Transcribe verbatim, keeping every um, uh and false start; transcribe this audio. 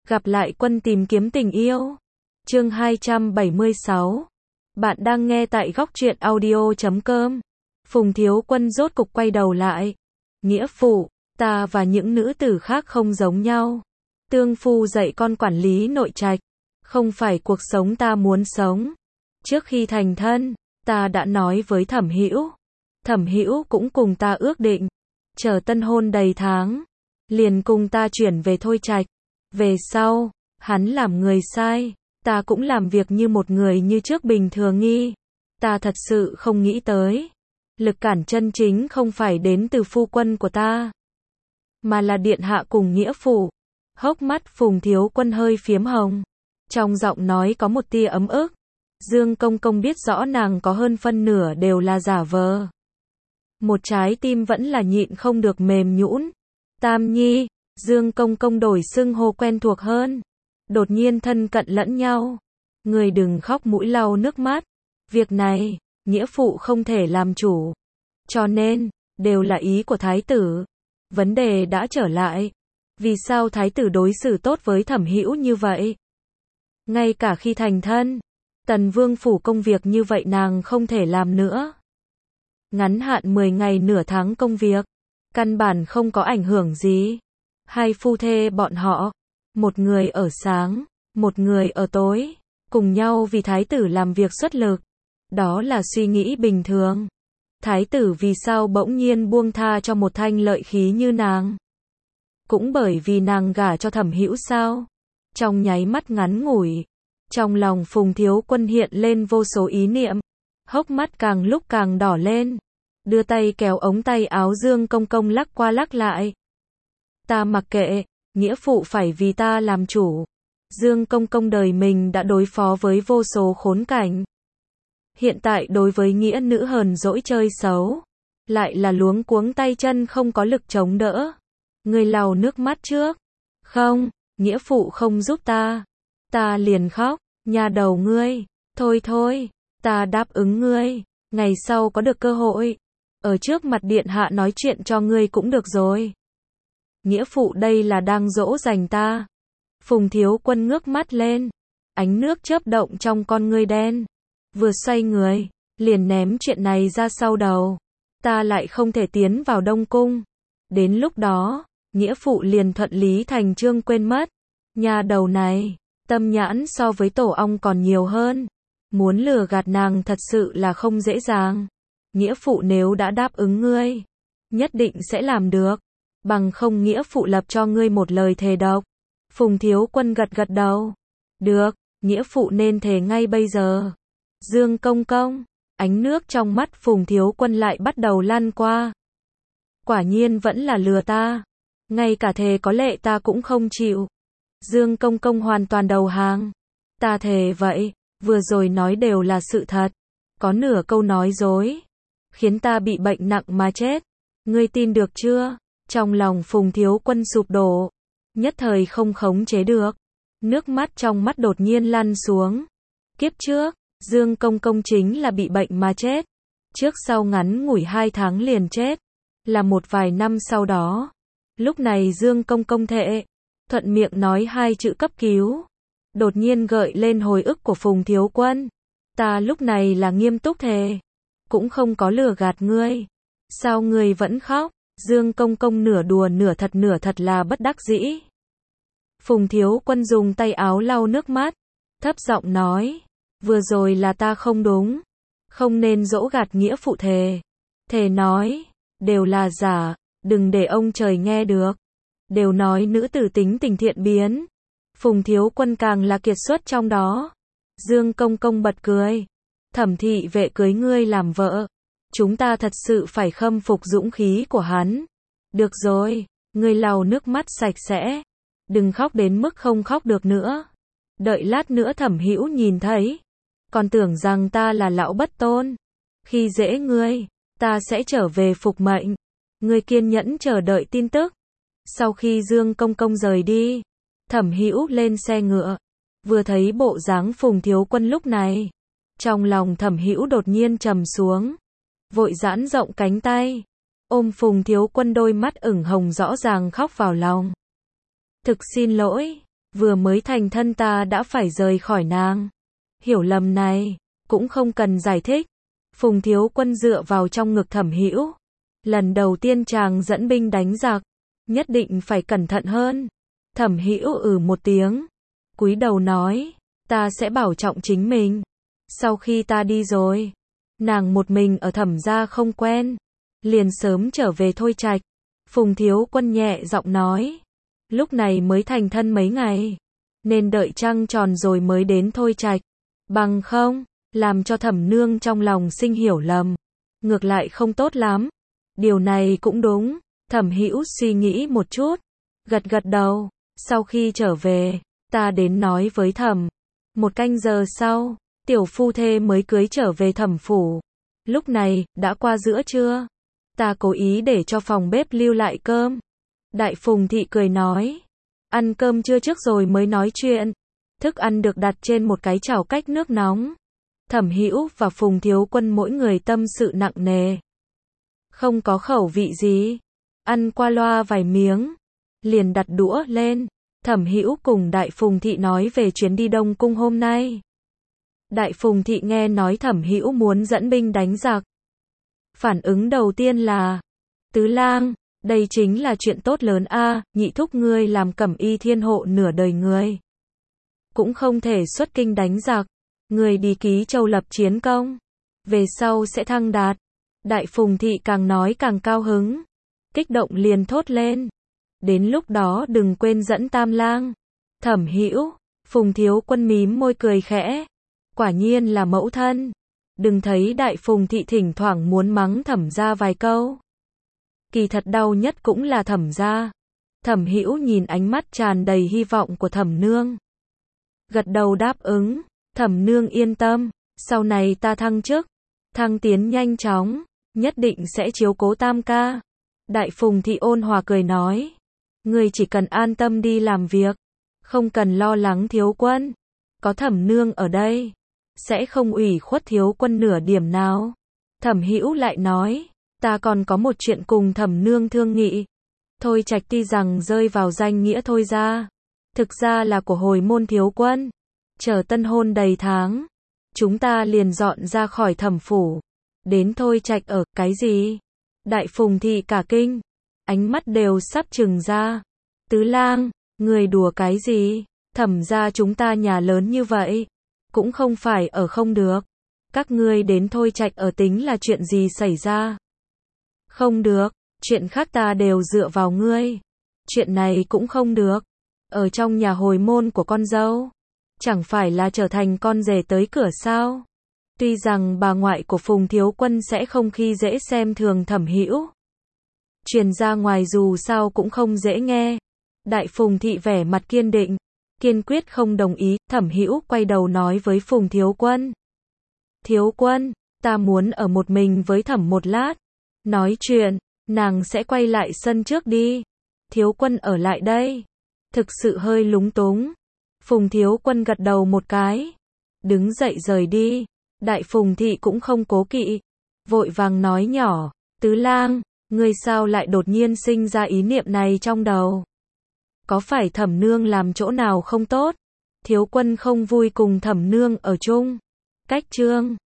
Gặp lại Quân tìm kiếm tình yêu. Chương hai trăm bảy mươi sáu. Bạn đang nghe tại góc truyện audio chấm com. Phùng Thiếu Quân rốt cục quay đầu lại. Nghĩa phụ, ta và những nữ tử khác không giống nhau. Tương phu dạy con quản lý nội trạch, không phải cuộc sống ta muốn sống. Trước khi thành thân, ta đã nói với Thẩm Hữu. Thẩm Hữu cũng cùng ta ước định, chờ tân hôn đầy tháng, liền cùng ta chuyển về Thôi Trạch. Về sau, hắn làm người sai, ta cũng làm việc như một người như trước bình thường nghi. Ta thật sự không nghĩ tới, lực cản chân chính không phải đến từ phu quân của ta, mà là điện hạ cùng nghĩa phụ. Hốc mắt Phùng Thiếu Quân hơi phiếm hồng, trong giọng nói có một tia ấm ức. Dương Công Công biết rõ nàng có hơn phân nửa đều là giả vờ. Một trái tim vẫn là nhịn không được mềm nhũn. Tam Nhi, Dương Công Công đổi xưng hô quen thuộc hơn. Đột nhiên thân cận lẫn nhau. Người đừng khóc mũi lau nước mắt. Việc này, nghĩa phụ không thể làm chủ. Cho nên, đều là ý của thái tử. Vấn đề đã trở lại. Vì sao thái tử đối xử tốt với Thẩm Hữu như vậy? Ngay cả khi thành thân, Tần Vương phủ công việc như vậy nàng không thể làm nữa. Ngắn hạn mười ngày nửa tháng công việc, căn bản không có ảnh hưởng gì. Hai phu thê bọn họ, một người ở sáng, một người ở tối, cùng nhau vì thái tử làm việc xuất lực. Đó là suy nghĩ bình thường. Thái tử vì sao bỗng nhiên buông tha cho một thanh lợi khí như nàng? Cũng bởi vì nàng gả cho Thẩm Hữu sao? Trong nháy mắt ngắn ngủi, trong lòng Phùng Thiếu Quân hiện lên vô số ý niệm, hốc mắt càng lúc càng đỏ lên, đưa tay kéo ống tay áo Dương Công Công lắc qua lắc lại. Ta mặc kệ, nghĩa phụ phải vì ta làm chủ. Dương Công Công đời mình đã đối phó với vô số khốn cảnh. Hiện tại đối với nghĩa nữ hờn dỗi chơi xấu, lại là luống cuống tay chân không có lực chống đỡ. Người lau nước mắt trước. Không, nghĩa phụ không giúp ta. Ta liền khóc, nhà đầu ngươi. Thôi thôi, ta đáp ứng ngươi. Ngày sau có được cơ hội, ở trước mặt điện hạ nói chuyện cho ngươi cũng được rồi. Nghĩa phụ đây là đang dỗ dành ta. Phùng Thiếu Quân ngước mắt lên, ánh nước chớp động trong con ngươi đen. Vừa xoay người, liền ném chuyện này ra sau đầu. Ta lại không thể tiến vào Đông Cung. Đến lúc đó, nghĩa phụ liền thuận lý thành chương quên mất. Nhà đầu này, tâm nhãn so với tổ ong còn nhiều hơn. Muốn lừa gạt nàng thật sự là không dễ dàng. Nghĩa phụ nếu đã đáp ứng ngươi, nhất định sẽ làm được. Bằng không nghĩa phụ lập cho ngươi một lời thề độc. Phùng Thiếu Quân gật gật đầu. Được, nghĩa phụ nên thề ngay bây giờ. Dương Công Công, ánh nước trong mắt Phùng Thiếu Quân lại bắt đầu lăn qua. Quả nhiên vẫn là lừa ta. Ngay cả thề có lệ ta cũng không chịu. Dương Công Công hoàn toàn đầu hàng. Ta thề vậy, vừa rồi nói đều là sự thật. Có nửa câu nói dối, khiến ta bị bệnh nặng mà chết. Ngươi tin được chưa? Trong lòng Phùng Thiếu Quân sụp đổ, nhất thời không khống chế được. Nước mắt trong mắt đột nhiên lăn xuống. Kiếp trước, Dương Công Công chính là bị bệnh mà chết. Trước sau ngắn ngủi hai tháng liền chết. Là một vài năm sau đó. Lúc này Dương Công Công thệ, thuận miệng nói hai chữ cấp cứu. Đột nhiên gợi lên hồi ức của Phùng Thiếu Quân. Ta lúc này là nghiêm túc thề, cũng không có lừa gạt ngươi. Sao ngươi vẫn khóc? Dương Công Công nửa đùa nửa thật nửa thật là bất đắc dĩ. Phùng Thiếu Quân dùng tay áo lau nước mắt, thấp giọng nói, vừa rồi là ta không đúng, không nên dỗ gạt nghĩa phụ thề. Thề nói, đều là giả, đừng để ông trời nghe được. Đều nói nữ tử tính tình thiện biến. Phùng Thiếu Quân càng là kiệt xuất trong đó. Dương Công Công bật cười. Thẩm thị vệ cưới ngươi làm vợ, chúng ta thật sự phải khâm phục dũng khí của hắn. Được rồi, ngươi lau nước mắt sạch sẽ. Đừng khóc đến mức không khóc được nữa. Đợi lát nữa Thẩm Hữu nhìn thấy, còn tưởng rằng ta là lão bất tôn. Khi dễ ngươi, ta sẽ trở về phục mệnh. Ngươi kiên nhẫn chờ đợi tin tức. Sau khi Dương Công Công rời đi, Thẩm Hữu lên xe ngựa, vừa thấy bộ dáng Phùng Thiếu Quân lúc này, trong lòng Thẩm Hữu đột nhiên trầm xuống, vội giãn rộng cánh tay, ôm Phùng Thiếu Quân, đôi mắt ửng hồng rõ ràng khóc vào lòng. Thực xin lỗi, Vừa mới thành thân ta đã phải rời khỏi nàng. Hiểu lầm này, cũng không cần giải thích. Phùng Thiếu Quân dựa vào trong ngực Thẩm Hữu. Lần đầu tiên chàng dẫn binh đánh giặc, nhất định phải cẩn thận hơn. Thẩm Hữu ừ một tiếng, cúi đầu nói, ta sẽ bảo trọng chính mình. Sau khi ta đi rồi, nàng một mình ở Thẩm gia không quen, liền sớm trở về Thôi Trạch. Phùng Thiếu Quân nhẹ giọng nói, lúc này mới thành thân mấy ngày, nên đợi trăng tròn rồi mới đến Thôi Trạch. Bằng không, làm cho Thẩm nương trong lòng sinh hiểu lầm, ngược lại không tốt lắm. Điều này cũng đúng. Thẩm Hữu suy nghĩ một chút, gật gật đầu. Sau khi trở về, ta đến nói với Thẩm. Một canh giờ sau, tiểu phu thê mới cưới trở về Thẩm phủ. Lúc này, đã qua giữa trưa. Ta cố ý để cho phòng bếp lưu lại cơm. Đại Phùng thị cười nói, ăn cơm trưa trước rồi mới nói chuyện. Thức ăn được đặt trên một cái chảo cách nước nóng. Thẩm Hữu và Phùng Thiếu Quân mỗi người tâm sự nặng nề. Không có khẩu vị gì. Ăn qua loa vài miếng, liền đặt đũa lên. Thẩm Hữu cùng Đại Phùng thị nói về chuyến đi Đông Cung hôm nay. Đại Phùng thị nghe nói Thẩm Hữu muốn dẫn binh đánh giặc. Phản ứng đầu tiên là, Tứ lang, đây chính là chuyện tốt lớn a, nhị thúc ngươi làm Cẩm Y Thiên hộ nửa đời người. Cũng không thể xuất kinh đánh giặc, người đi Ký Châu lập chiến công, về sau sẽ thăng đạt. Đại Phùng thị càng nói càng cao hứng, kích động liền thốt lên, đến lúc đó đừng quên dẫn Tam lang. Thẩm Hữu, Phùng Thiếu Quân mím môi cười khẽ, quả nhiên là mẫu thân. Đừng thấy Đại Phùng thị thỉnh thoảng muốn mắng Thẩm gia vài câu, kỳ thật đau nhất cũng là Thẩm gia. Thẩm Hữu nhìn ánh mắt tràn đầy hy vọng của Thẩm nương, gật đầu đáp ứng. Thẩm nương yên tâm, sau này ta thăng chức, thăng tiến nhanh chóng, nhất định sẽ chiếu cố Tam ca. Đại Phùng thị ôn hòa cười nói, người chỉ cần an tâm đi làm việc, không cần lo lắng Thiếu Quân, có Thẩm nương ở đây, sẽ không ủy khuất Thiếu Quân nửa điểm nào. Thẩm Hữu lại nói, ta còn có một chuyện cùng Thẩm nương thương nghị. Thôi Trạch tuy rằng rơi vào danh nghĩa Thôi gia, thực ra là của hồi môn Thiếu Quân. Chờ tân hôn đầy tháng, chúng ta liền dọn ra khỏi Thẩm phủ, đến Thôi Trạch ở. Cái gì? Đại Phùng thị cả kinh, ánh mắt đều sắp trừng ra. Tứ lang, người đùa cái gì? Thẩm gia chúng ta nhà lớn như vậy, cũng không phải ở không được. Các ngươi đến Thôi Trạch ở tính là chuyện gì xảy ra? Không được, chuyện khác ta đều dựa vào ngươi. Chuyện này cũng không được. Ở trong nhà hồi môn của con dâu, chẳng phải là trở thành con rể tới cửa sao? Tuy rằng bà ngoại của Phùng Thiếu Quân sẽ không khi dễ xem thường Thẩm Hữu, truyền ra ngoài dù sao cũng không dễ nghe. Đại Phùng thị vẻ mặt kiên định, kiên quyết không đồng ý. Thẩm Hữu quay đầu nói với Phùng Thiếu Quân, Thiếu Quân, ta muốn ở một mình với Thẩm một lát, nói chuyện. Nàng sẽ quay lại sân trước đi, Thiếu Quân ở lại đây, thực sự hơi lúng túng. Phùng Thiếu Quân gật đầu một cái, đứng dậy rời đi. Đại Phùng thị cũng không cố kỵ, vội vàng nói nhỏ, Tứ lang, ngươi sao lại đột nhiên sinh ra ý niệm này trong đầu? Có phải Thẩm nương làm chỗ nào không tốt? Thiếu Quân không vui cùng Thẩm nương ở chung? Cách chương